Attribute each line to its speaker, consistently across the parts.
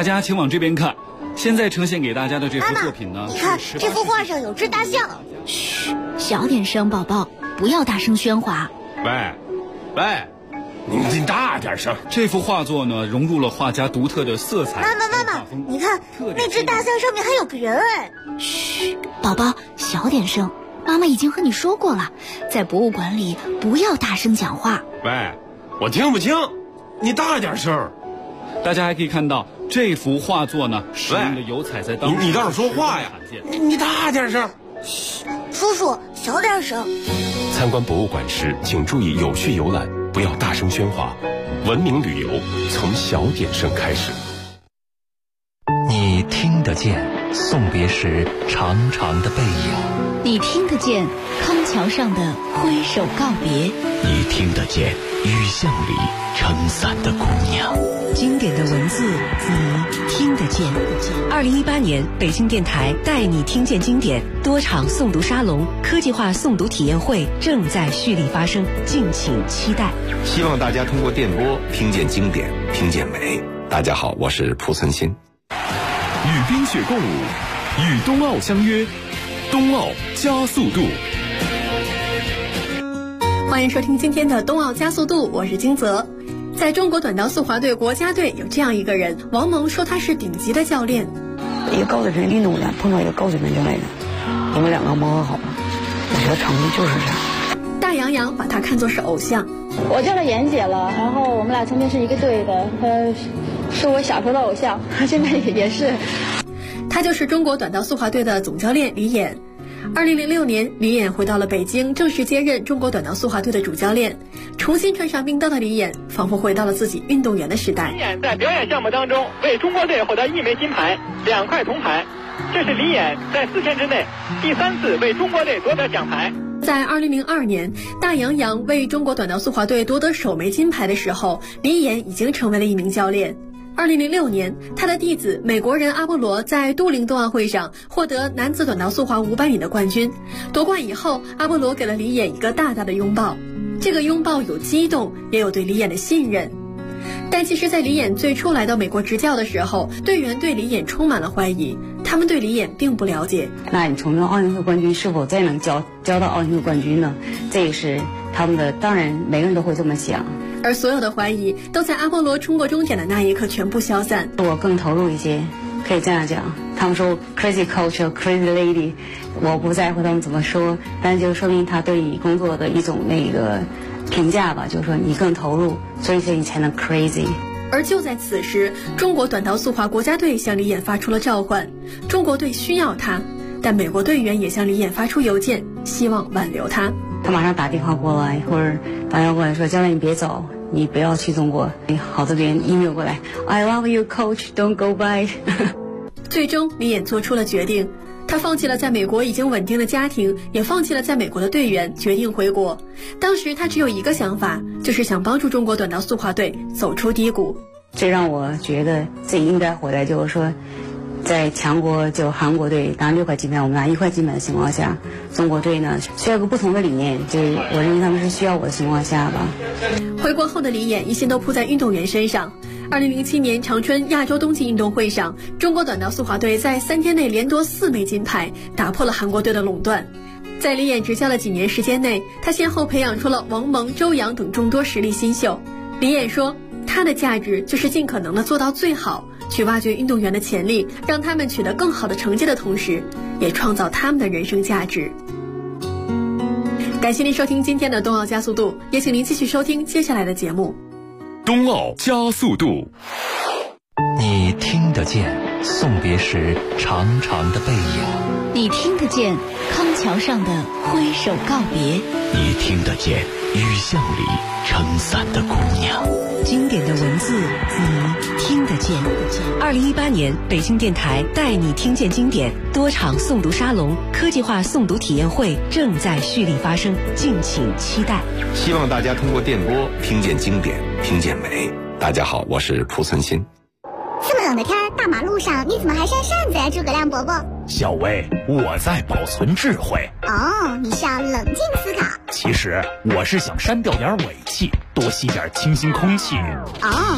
Speaker 1: 家请往这边看，现在呈现给大家的这幅作品呢，
Speaker 2: 你看这幅画上有只大象。
Speaker 3: 嘘，小点声，宝宝，不要大声喧哗。
Speaker 4: 喂，你大点声。
Speaker 1: 这幅画作呢，融入了画家独特的色彩。
Speaker 2: 妈妈，你看那只大象上面还有个人哎。
Speaker 3: 嘘，宝宝，小点声。妈妈已经和你说过了，在博物馆里不要大声讲话。
Speaker 4: 喂，我听不清，你大点声。
Speaker 1: 大家还可以看到这幅画作呢，使用的油彩在当时
Speaker 4: 你倒是说话呀！你大点声。
Speaker 2: 嘘，叔叔小点声。
Speaker 5: 参观博物馆时，请注意有序游览，不要大声喧哗。文明旅游从小点声开始。
Speaker 6: 你听得见送别时长长的背影，
Speaker 3: 你听得见康桥上的挥手告别，
Speaker 6: 你听得见雨巷里撑伞的姑娘。
Speaker 7: 经典的文字，你听得见。2018年，北京电台带你听见经典多场诵读沙龙、科技化诵读体验会正在蓄力发生，敬请期待。
Speaker 8: 希望大家通过电波听见经典，听见美。大家好，我是蒲存昕。
Speaker 5: 与冰雪共舞，与冬奥相约，冬奥加速度。
Speaker 9: 欢迎收听今天的冬奥加速度，我是金泽。在中国短道速滑队国家队有这样一个人，王蒙说他是顶级的教练。
Speaker 10: 一个高水平运动员碰到一个高水平教练员，你们两个磨合好了，我觉得成绩就是这样。
Speaker 9: 大杨洋把他看作是偶像。
Speaker 11: 我叫他妍姐了，然后我们俩曾经是一个队的，是我小时候的偶像，现在也是。
Speaker 9: 他就是中国短道速滑队的总教练李演。2006年，李演回到了北京，正式接任中国短道速滑队的主教练。重新穿上冰刀的李演，仿佛回到了自己运动员的时代。
Speaker 12: 李演在表演项目当中为中国队获得1枚金牌、2块铜牌，这是李演在4天之内第3次为中国队夺得奖牌。
Speaker 9: 在2002年，大杨洋为中国短道速滑队夺得首枚金牌的时候，李演已经成为了一名教练。2006年，他的弟子美国人阿波罗在都灵冬奥会上获得男子短道速滑500米的冠军。夺冠以后，阿波罗给了李演一个大大的拥抱，这个拥抱有激动，也有对李演的信任。但其实在李演最初来到美国执教的时候，队员对李演充满了怀疑，他们对李演并不了解。
Speaker 10: 那你从这奥运会冠军是否再能教到奥运会冠军呢？这也是他们的，当然每个人都会这么想。
Speaker 9: 而所有的怀疑都在阿波罗冲过终点的那一刻全部消散。
Speaker 10: 我更投入一些，可以这样讲。他们说 crazy culture crazy lady， 我不在乎他们怎么说，但就说明他对你工作的一种那个评价吧，就是说你更投入，所以你才能 crazy。
Speaker 9: 而就在此时，中国短道速滑国家队向李演发出了召唤，中国队需要他，但美国队员也向李演发出邮件，希望挽留他。
Speaker 10: 他马上打电话过来，或者打电话过来说：“教练，你别走，你不要去中国。”好多人 email 过来 ：“I love you, coach. Don't go back 。”
Speaker 9: 最终，李演做出了决定，他放弃了在美国已经稳定的家庭，也放弃了在美国的队员，决定回国。当时他只有一个想法，就是想帮助中国短道速滑队走出低谷。
Speaker 10: 最让我觉得自己应该回来，就是说，在强国就韩国队拿6块金牌，我们拿1块金牌的情况下，中国队呢需要个不同的理念，就是我认为他们是需要我的情况下吧。
Speaker 9: 回国后的李演一心都扑在运动员身上。2007年长春亚洲冬季运动会上，中国短道速滑队在3天内连夺4枚金牌，打破了韩国队的垄断。在李演执教的几年时间内，他先后培养出了王蒙、周洋等众多实力新秀。李演说，他的价值就是尽可能的做到最好，去挖掘运动员的潜力，让他们取得更好的成绩的同时，也创造他们的人生价值。感谢您收听今天的冬奥加速度，也请您继续收听接下来的节目。
Speaker 5: 冬奥加速度。
Speaker 6: 你听得见送别时长长的背影，
Speaker 3: 你听得见康桥上的挥手告别，
Speaker 6: 你听得见雨巷里撑伞的姑娘。
Speaker 7: 经典的文字，你听得见。2018年，北京电台带你听见经典多场诵读沙龙、科技化诵读体验会正在蓄力发生，敬请期待。
Speaker 8: 希望大家通过电波听见经典，听见美。大家好，我是蒲存昕。
Speaker 2: 这么冷的天，大马路上你怎么还扇扇子呀，诸葛亮伯伯？
Speaker 13: 小薇，我在保存智慧。
Speaker 2: 哦，你是要冷静思考。
Speaker 13: 其实我是想删掉点尾气，多吸点清新空气。
Speaker 2: 哦，告诉你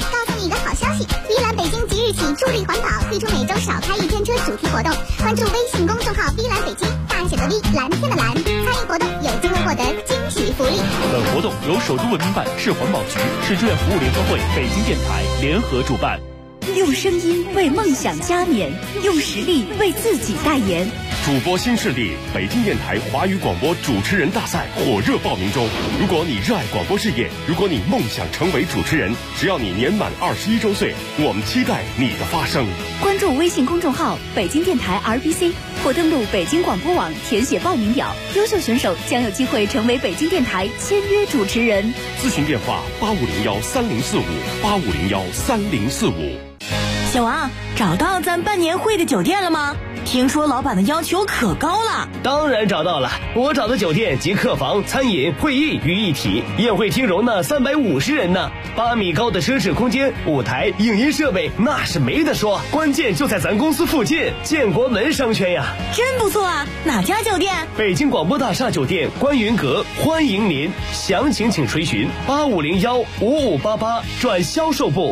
Speaker 2: 一个好消息，碧蓝北京即日起助力环保，推出每周少开一天车主题活动。关注微信公众号碧蓝北京，大写的 V， 蓝天的蓝，参与活动有机会获得惊喜福利。
Speaker 13: 本活动由首都文明办、市环保局、市志愿服务联合会、北京电台联合主办。
Speaker 3: 用声音为梦想加冕，用实力为自己代言。
Speaker 5: 主播新势力北京电台华语广播主持人大赛火热报名中。如果你热爱广播事业，如果你梦想成为主持人，只要你年满21周岁，我们期待你的发声。
Speaker 3: 关注微信公众号北京电台 RBC 或登录北京广播网填写报名表，优秀选手将有机会成为北京电台签约主持人。
Speaker 5: 咨询电话8501304585013045。
Speaker 14: 小王，找到咱办年会的酒店了吗？听说老板的要求可高了。
Speaker 15: 当然找到了，我找的酒店集客房、餐饮、会议于一体，宴会厅容纳350人呢，8米高的奢侈空间，舞台、影音设备那是没得说，关键就在咱公司附近，建国门商圈呀。
Speaker 14: 真不错啊，哪家酒店？
Speaker 15: 北京广播大厦酒店观云阁，欢迎您，详情请垂询85015588转销售部。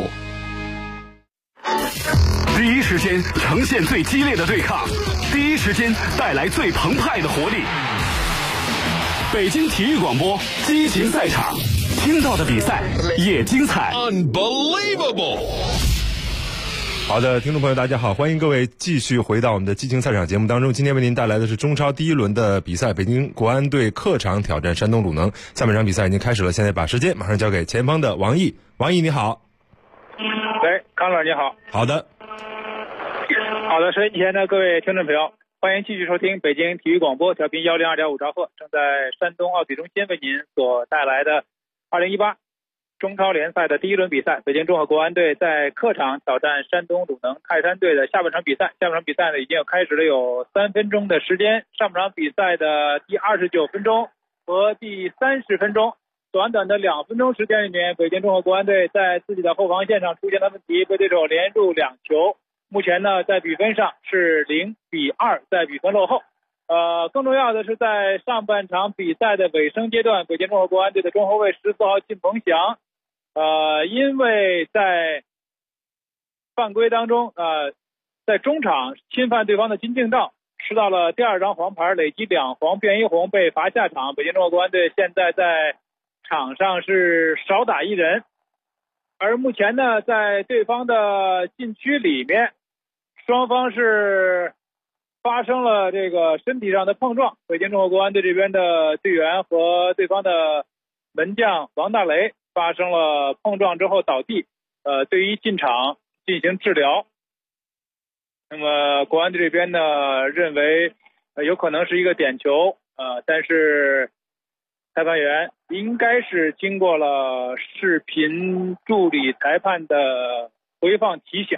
Speaker 16: 第一时间呈现最激烈的对抗，第一时间带来最澎湃的活力。北京体育广播激情赛场，听到的比赛也精彩。
Speaker 17: Unbelievable！
Speaker 18: 好的，听众朋友大家好，欢迎各位继续回到我们的激情赛场节目当中。今天为您带来的是中超第一轮的比赛，北京国安队客场挑战山东鲁能。下半场比赛已经开始了，现在把时间马上交给前方的王毅。王毅你好。
Speaker 12: 喂，康老师你好。
Speaker 18: 好的。
Speaker 12: 好的，收音机前的各位听众朋友，欢迎继续收听北京体育广播调频102.5兆赫，正在山东奥体中心为您所带来的2018中超联赛的第一轮比赛，北京综合国安队在客场挑战山东鲁能泰山队的下半场比赛。下半场比赛呢已经开始了有3分钟的时间，上半场比赛的第29分钟和第30分钟，短短的2分钟时间里面，北京综合国安队在自己的后防线上出现了问题，被对手连入2球。目前呢，在比分上是0-2，在比分落后。更重要的是，在上半场比赛的尾声阶段，北京综合国安队的中后卫14号靳鹏翔，因为在犯规当中，在中场侵犯对方的金敬道，吃到了第2张黄牌，累计2黄变1红，被罚下场。北京综合国安队现在在场上是少打1人。而目前呢，在对方的禁区里面，双方是发生了这个身体上的碰撞。北京综合国安队这边的队员和对方的门将王大雷发生了碰撞之后倒地，对于进场进行治疗。那么国安队这边呢，认为有可能是一个点球，但是裁判员应该是经过了视频助理裁判的回放提醒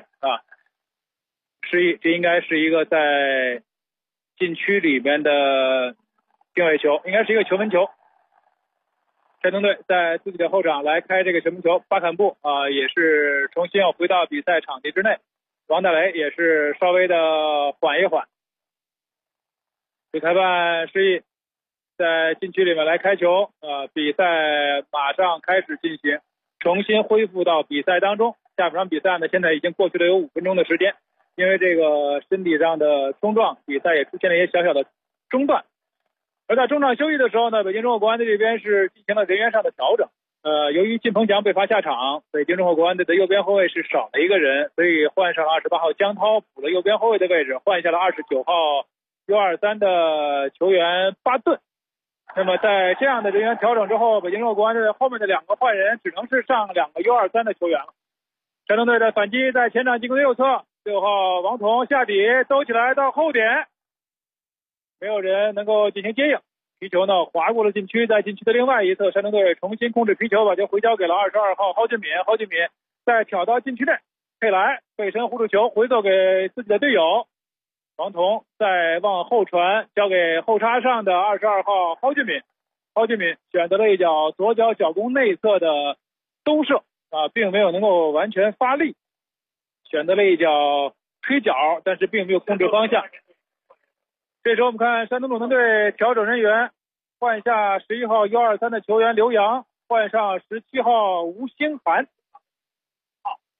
Speaker 12: 这应该是一个在禁区里面的定位球，应该是一个球门球。山东队在自己的后场来开这个球门球，巴坎布也是重新要回到比赛场地之内，王大雷也是稍微的缓一缓。主裁判示意在禁区里面来开球，比赛马上开始进行，重新恢复到比赛当中。下半场比赛呢，现在已经过去了有5分钟的时间，因为这个身体上的冲撞，比赛也出现了一些小小的中断。而在中场休息的时候呢，北京综合国安队这边是进行了人员上的调整。由于靳鹏翔被罚下场，北京综合国安队的右边后卫是少了一个人，所以换上了28号江涛补了右边后卫的位置，换下了29号 U23 的球员巴顿。那么在这样的人员调整之后，北京综合国安队后面的2个换人只能是上2个 U23 的球员了。山东队的反击在前场进攻的右侧，6号王彤下底兜起来到后点，没有人能够进行接应，皮球呢滑过了禁区，在禁区的另外一侧，山东队重新控制皮球，把球回交给了22号蒿俊闵，蒿俊闵再挑到禁区内，佩莱背身护住球回走给自己的队友，王彤再往后传，交给后插上的22号蒿俊闵，蒿俊闵选择了一脚左脚脚弓内侧的兜射并没有能够完全发力，选择了一脚推脚，但是并没有控制方向。这时候我们看山东鲁能队调整人员，换下11号 U23 的球员刘洋，换上17号吴兴涵。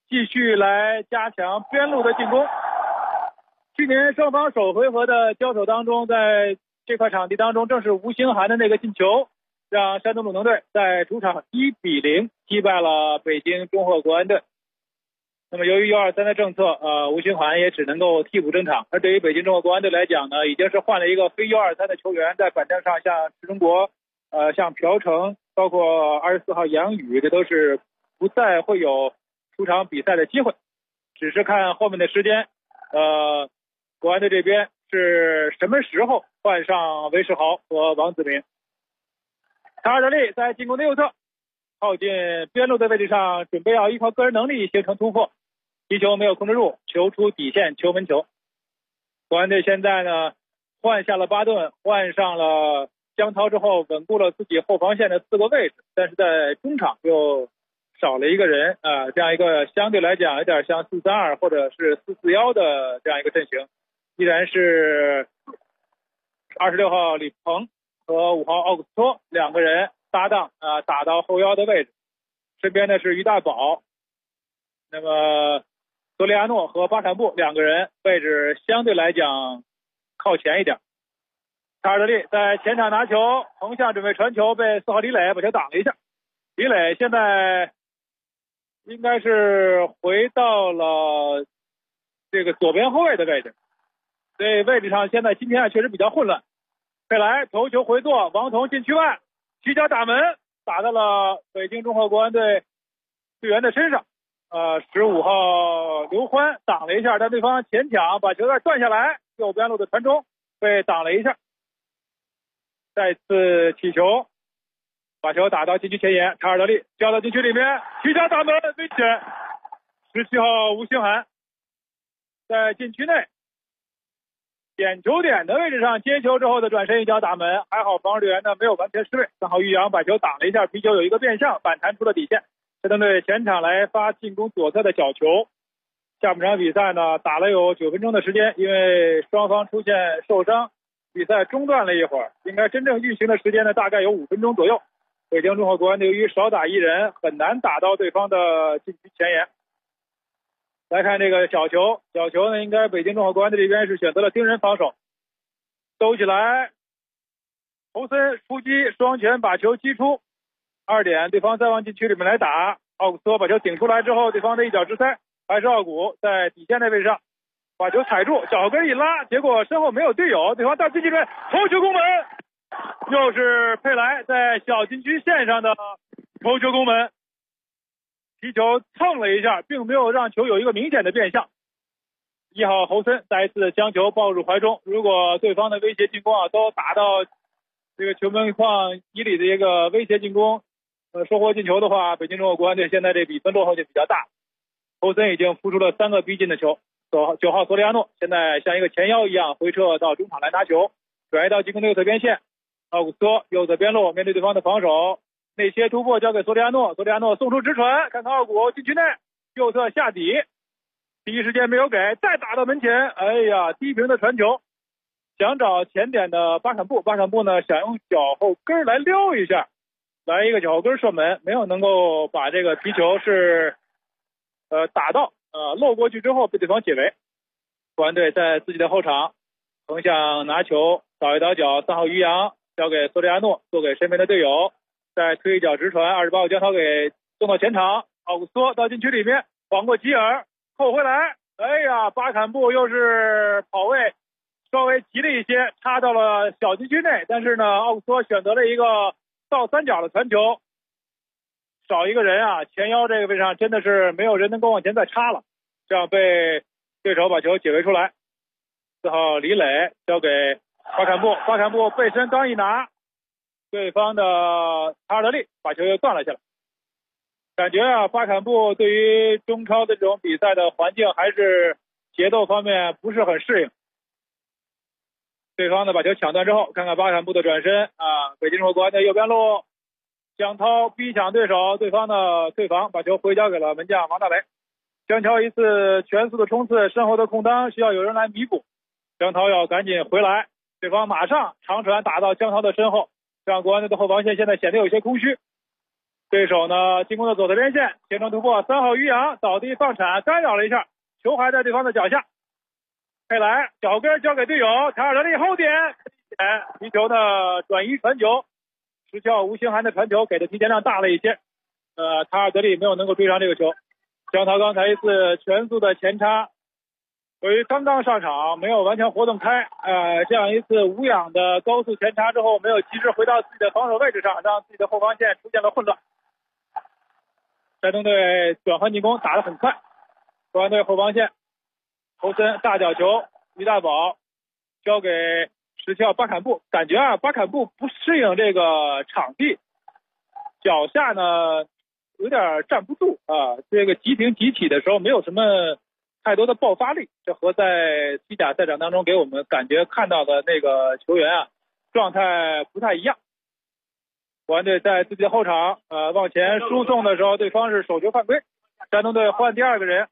Speaker 12: 继续来加强边路的进攻。去年双方首回合的交手当中，在这块场地当中，正是吴兴涵的那个进球，让山东鲁能队在主场1-0击败了北京中赫国安队。那么由于1-2-3的政策，吴兴涵也只能够替补登场。而对于北京中赫国安队来讲呢，已经是换了一个非1-2-3的球员在板凳上，像池中国、像朴成，包括24号杨宇，这都是不再会有出场比赛的机会，只是看后面的时间，国安队这边是什么时候换上韦世豪和王子明。卡尔德利在进攻的右侧，靠近边路的位置上，准备要依靠个人能力形成突破，踢球没有控制住，球出底线，球门球。国安队现在呢换下了巴顿，换上了江涛之后，稳固了自己后防线的4个位置，但是在中场又少了一个人这样一个相对来讲有点像4-3-2或者是4-4-1的这样一个阵型，依然是26号李鹏和5号奥古斯托两个人搭档打到后腰的位置，身边的是于大宝，那么索里亚诺和巴坎布两个人位置相对来讲靠前一点。卡尔德利在前场拿球，横向准备传球，被4号李磊把球挡了一下。李磊现在应该是回到了这个左边后卫的位置，所以位置上现在今天确实比较混乱。佩莱头球回做，王彤禁区外起脚打门，打到了北京中赫国安队队员的身上。15号刘欢挡了一下，但对方前抢把球带断下来，右边路的传中被挡了一下。再次起球，把球打到禁区前沿，卡尔德利交到禁区里面，起脚打门，危险。17号吴兴涵在禁区内点球点的位置上接球之后的转身一脚打门，还好防守队员呢没有完全失位。3号于洋把球挡了一下，皮球有一个变向，反弹出了底线。山东队前场来发进攻左侧的角球。下半场比赛呢打了有9分钟的时间，因为双方出现受伤，比赛中断了一会儿，应该真正运行的时间呢大概有5分钟左右。北京中赫国安队由于少打一人，很难打到对方的禁区前沿。来看这个小球呢，应该北京中赫国安队这边是选择了盯人防守，兜起来，侯森出击，双拳把球击出2点，对方再往禁区里面来打，奥古斯托把球顶出来之后，对方的一脚直塞，还是奥古在底线的位置上把球踩住，脚跟一拉，结果身后没有队友，对方到禁区里面头球攻门，又是佩莱在小禁区线上的头球攻门，踢球蹭了一下，并没有让球有一个明显的变向。1号侯森再一次将球抱入怀中，如果对方的威胁进攻都打到这个球门框以里的一个威胁进攻收获进球的话，北京中赫国安队现在这比分落后就比较大。侯森已经扑出了3个逼近的球，9号索里亚诺现在像一个前腰一样回撤到中场来拿球，转移到进攻的右侧边线，奥古斯托右侧边路面对对方的防守，内切突破交给索里亚诺，索里亚诺送出直传，看看奥古禁区内右侧下底，第一时间没有给，再打到门前，哎呀，低平的传球，想找前点的巴坎布呢想用脚后跟来撩一下，来一个脚后跟射门，没有能够把这个皮球是打到漏过去之后被对方解围。国安队在自己的后场横向拿球，倒一倒脚，3号于洋交给索里亚诺，做给身边的队友，再推一脚直传，28号江涛给送到前场，奥古斯托到禁区里面晃过吉尔扣回来，哎呀，巴坎布又是跑位稍微急了一些，插到了小禁区内，但是呢奥古斯托选择了一个倒三角的传球，少一个人前腰这个位置上真的是没有人能够往前再插了，这样被对手把球解围出来。4号李磊交给巴坎布背身刚一拿，对方的卡尔德利把球又断了下来。感觉巴坎布对于中超的这种比赛的环境还是节奏方面不是很适应。对方呢把球抢断之后，看看巴坎布的转身北京中赫国安的右边路，江涛逼抢对手，对方的退防，把球回交给了门将王大雷。江涛一次全速的冲刺，身后的空当需要有人来弥补，江涛要赶紧回来，对方马上长传打到江涛的身后，让国安队的后防线现在显得有些空虚。 对手呢进攻的左侧边线，前程突破，3号于洋倒地放铲，干扰了一下，球还在对方的脚下。佩莱脚跟交给队友，卡尔德利后点，皮球呢转移传球，失效吴兴涵的传球给的提前量大了一些，卡尔德利没有能够追上这个球。江涛刚才一次全速的前插，由于刚刚上场没有完全活动开，这样一次无氧的高速前插之后，没有及时回到自己的防守位置上，让自己的后防线出现了混乱。山东队转换进攻打得很快，国安队后防线投身大角球，于大宝交给石桥巴坎布，感觉巴坎布不适应这个场地，脚下呢有点站不住这个急停急起的时候没有什么太多的爆发力，这和在西甲赛场当中给我们感觉看到的那个球员状态不太一样。国安队在自己的后场往前输送的时候，对方是手球犯规，山东队换第2个人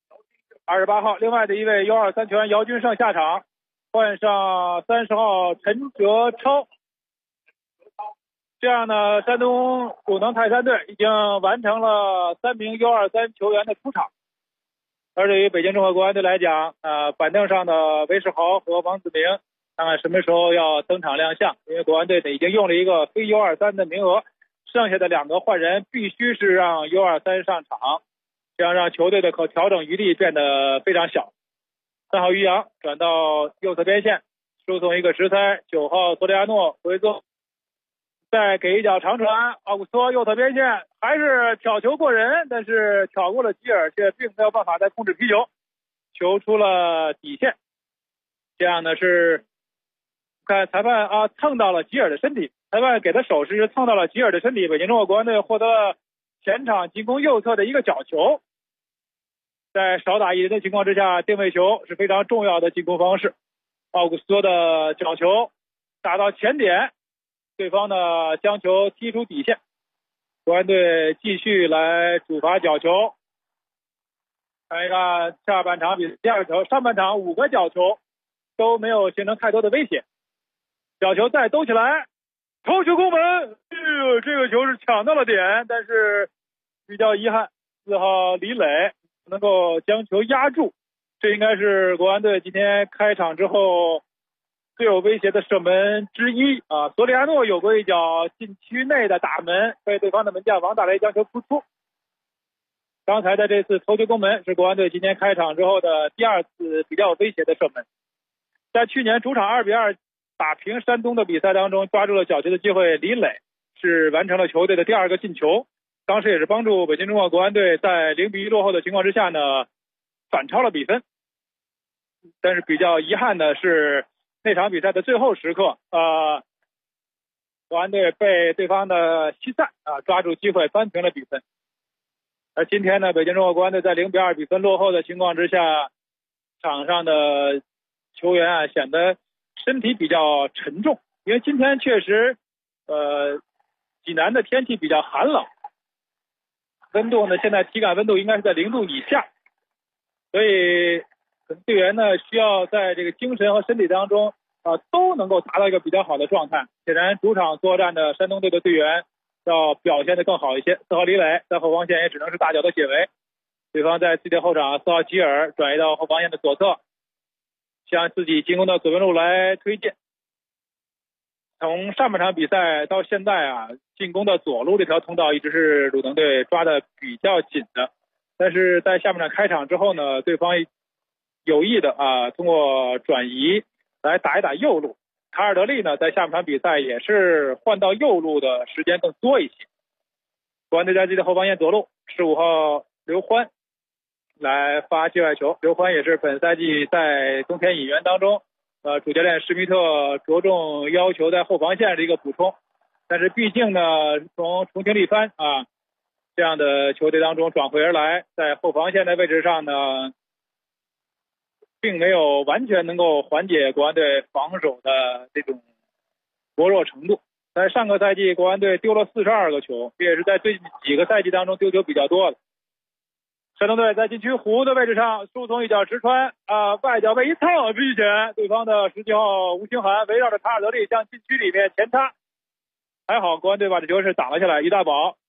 Speaker 12: ，28号另外的一位U23球员姚军胜下场，换上30号陈哲超。这样呢，山东鲁能泰山队已经完成了3名U23球员的出场。而对于北京中赫国安队来讲，板凳上的韦世豪和王子明看看什么时候要登场亮相，因为国安队已经用了一个非 U23 的名额，剩下的2个换人必须是让 U23 上场，这样让球队的可调整余地变得非常小。3号于洋转到右侧边线，输送一个直塞，9号索里亚诺回做，再给一脚长传，奥古斯托右侧边线还是挑球过人，但是挑过了吉尔，却并没有办法再控制皮球，球出了底线。这样呢是看裁判蹭到了吉尔的身体，裁判给的手势是蹭到了吉尔的身体，北京中赫国安队获得了前场进攻右侧的一个角球。在少打一人的情况之下，定位球是非常重要的进攻方式。奥古斯托的角球打到前点，对方呢将球踢出底线，国安队继续来主罚角球。看一看下半场比赛第2个球，上半场5个角球都没有形成太多的威胁，角球再兜起来，头球攻门，这个球是抢到了点，但是比较遗憾，4号李磊能够将球压住，这应该是国安队今天开场之后最有威胁的射门之一索里亚诺有过一脚禁区内的打门，被对方的门将王大雷将球扑出。刚才的这次头球攻门是国安队今天开场之后的第2次比较有威胁的射门。在去年主场2-2打平山东的比赛当中，抓住了角球的机会，李磊是完成了球队的第2个进球，当时也是帮助北京中赫国安队在0-1落后的情况之下呢反超了比分。但是比较遗憾的是那场比赛的最后时刻国安队被对方的西塞抓住机会扳平了比分。而今天呢，北京中赫国安队在0-2比分落后的情况之下，场上的球员显得身体比较沉重，因为今天确实济南的天气比较寒冷，温度呢现在体感温度应该是在0度以下，所以队员呢需要在这个精神和身体当中都能够达到一个比较好的状态。显然主场作战的山东队的队员要表现得更好一些。4号李磊在后防线也只能是大脚的解围，对方在自己的后场，4号吉尔转移到后防线的左侧，向自己进攻的左边路来推进。从上半场比赛到现在进攻的左路这条通道一直是鲁能队抓的比较紧的，但是在下半场开场之后呢，对方有意的通过转移来打一打右路，卡尔德利呢在下半场比赛也是换到右路的时间更多一些。国安队在自己的后防线左路，15号刘欢来发界外球，刘欢也是本赛季在冬天引援当中主教练施密特着重要求在后防线的一个补充，但是毕竟呢从重庆力帆这样的球队当中转会而来，在后防线的位置上呢并没有完全能够缓解国安队防守的这种薄弱程度。在上个赛季国安队丢了42个球，这也是在最近几个赛季当中丢球比较多的。山东队在禁区弧的位置上输送一脚直穿外脚背一蹭之前，对方的17号吴兴涵围绕着卡尔德利向禁区里面前插，还好国安队把这球是挡了下来。于大宝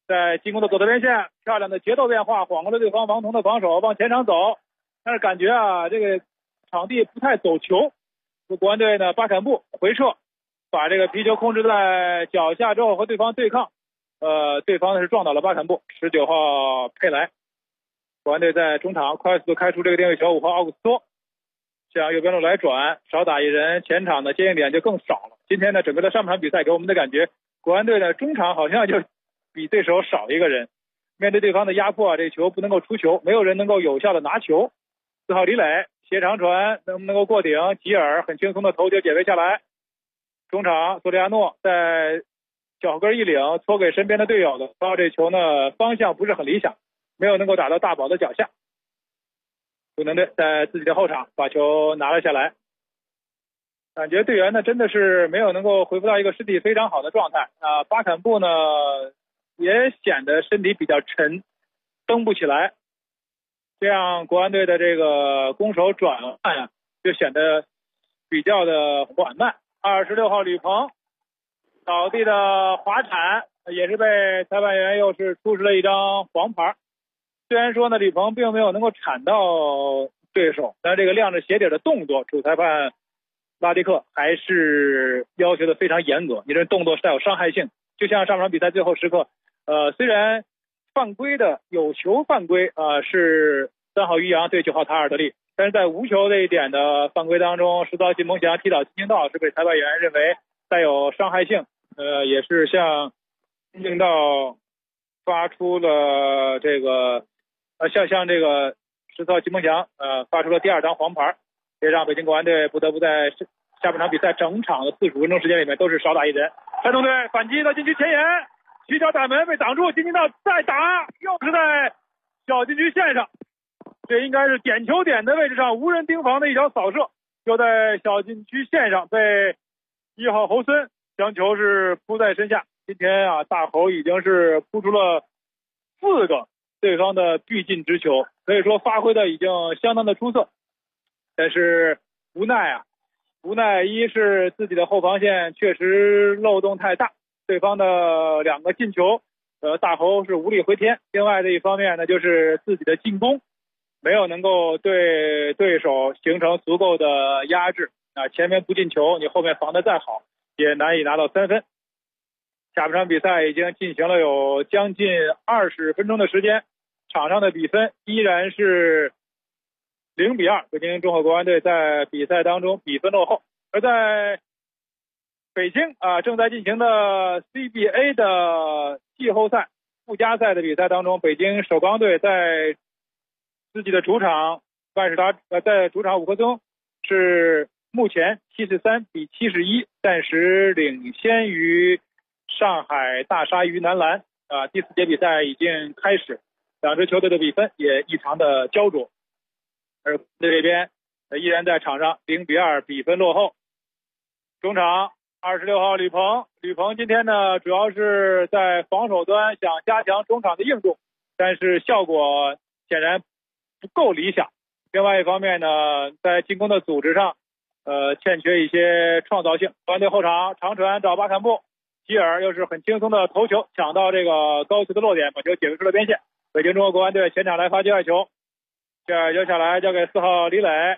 Speaker 12: 在进攻的左侧边线，漂亮的节奏变化，晃过了对方王彤的防守，往前场走。但是感觉啊，这个场地不太走球。国安队呢，巴坎布回撤，把这个皮球控制在脚下之后和对方对抗。对方是撞倒了巴坎布，19号佩莱。国安队在中场快速开出这个定位球，5号奥古斯托向右边路来转，少打一人，前场的接应点就更少了。今天呢，整个的上半场比赛给我们的感觉，国安队的中场好像就比对手少一个人。面对对方的压迫啊，这球不能够出球，没有人能够有效的拿球。4号李磊斜长传能不能够过顶？吉尔很轻松的头球解围下来。中场索里亚诺在脚后跟一领，搓给身边的队友的，然后这球呢方向不是很理想，没有能够打到大宝的脚下。鲁能队在自己的后场把球拿了下来，感觉队员呢真的是没有能够恢复到一个身体非常好的状态啊。巴坎布呢也显得身体比较沉，蹬不起来，这样国安队的这个攻守转换呀就显得比较的缓慢。26号吕鹏倒地的滑铲，也是被裁判员又是出示了一张黄牌。虽然说呢吕鹏并没有能够铲到对手，但是这个亮着鞋底的动作，主裁判拉迪克还是要求的非常严格，你这动作是带有伤害性。就像上场比赛最后时刻，虽然犯规的有球犯规是3号于洋对9号塔尔德利，但是在无球这一点的犯规当中，14号金梦祥踢倒金敬道是被裁判员认为带有伤害性，也是向金敬道发出了这个向这个14号金梦祥发出了第2张黄牌，也让北京国安队不得不在下半场比赛整场的45分钟时间里面都是少打一人。山东队反击到禁区前沿，起脚打门被挡住，金敬道再打，又是在小禁区线上，这应该是点球点的位置上无人盯防的一条扫射，就在小禁区线上被1号侯森将球是扑在身下。今天啊，大侯已经是扑出了4个对方的必进之球，可以说发挥的已经相当的出色，但是无奈一是自己的后防线确实漏洞太大，对方的2个进球大侯是无力回天。另外的一方面呢，就是自己的进攻没有能够对对手形成足够的压制啊，前面不进球，你后面防得再好也难以拿到3分。下半场比赛已经进行了有将近20分钟的时间，场上的比分依然是0-2，北京中赫国安队在比赛当中比分落后。而在北京正在进行的 CBA 的季后赛附加赛的比赛当中，北京首钢队在自己的主场在主场5棵松是目前73-71，暂时领先于上海大鲨鱼男篮第4节比赛已经开始，2支球队的比分也异常的焦灼，而这边依然在场上0-2比分落后。中场26号吕鹏今天呢主要是在防守端想加强中场的硬度，但是效果显然不够理想。另外一方面呢，在进攻的组织上欠缺一些创造性。国安队后场长传找巴坎布，吉尔又是很轻松的头球抢到这个高球的落点，把球解围出了边线。北京中国国安队前场来发界外球，界外球下来交给4号李磊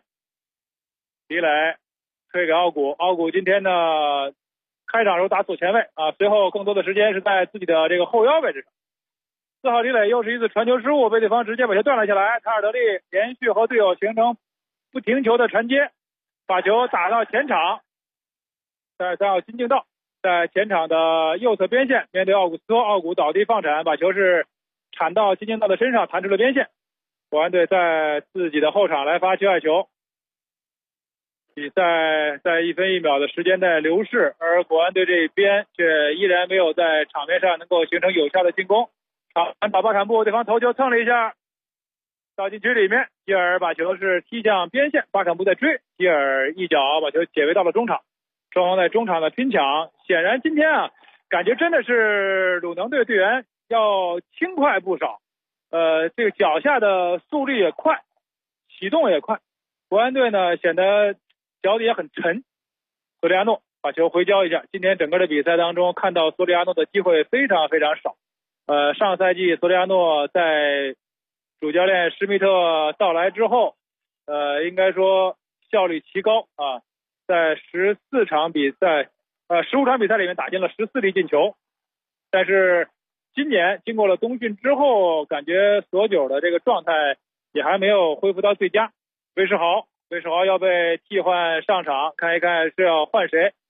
Speaker 12: 推给奥古今天呢开场时候打左前卫随后更多的时间是在自己的这个后腰位置上。4号李磊又是一次传球失误，被对方直接把球断了下来，塔尔德利连续和队友形成不停球的传接，把球打到前场。3号金敬道在前场的右侧边线面对奥古斯托，奥古倒地放铲，把球是铲到金敬道的身上，弹出了边线。国安队在自己的后场来发界外球，比赛在1分1秒的时间内流逝，而国安队这一边却依然没有在场面上能够形成有效的进攻。打巴坎布，对方头球蹭了一下到禁区里面，吉尔把球是踢向边线，巴坎布在追，吉尔一脚把球解围到了中场。双方在中场的拼抢，显然今天感觉真的是鲁能队队员要轻快不少，这个脚下的速率也快，启动也快。国安队呢显得脚底也很沉。索里亚诺把球回交一下，今天整个的比赛当中看到索里亚诺的机会非常非常少， 上赛季索里亚诺在主教练施密特到来之后，应该说效率奇高啊，在15场比赛里面打进了14粒进球。但是今年经过了冬训之后，感觉索九的这个状态也还没有恢复到最佳。韦世豪要被替换上场，看一看是要换谁。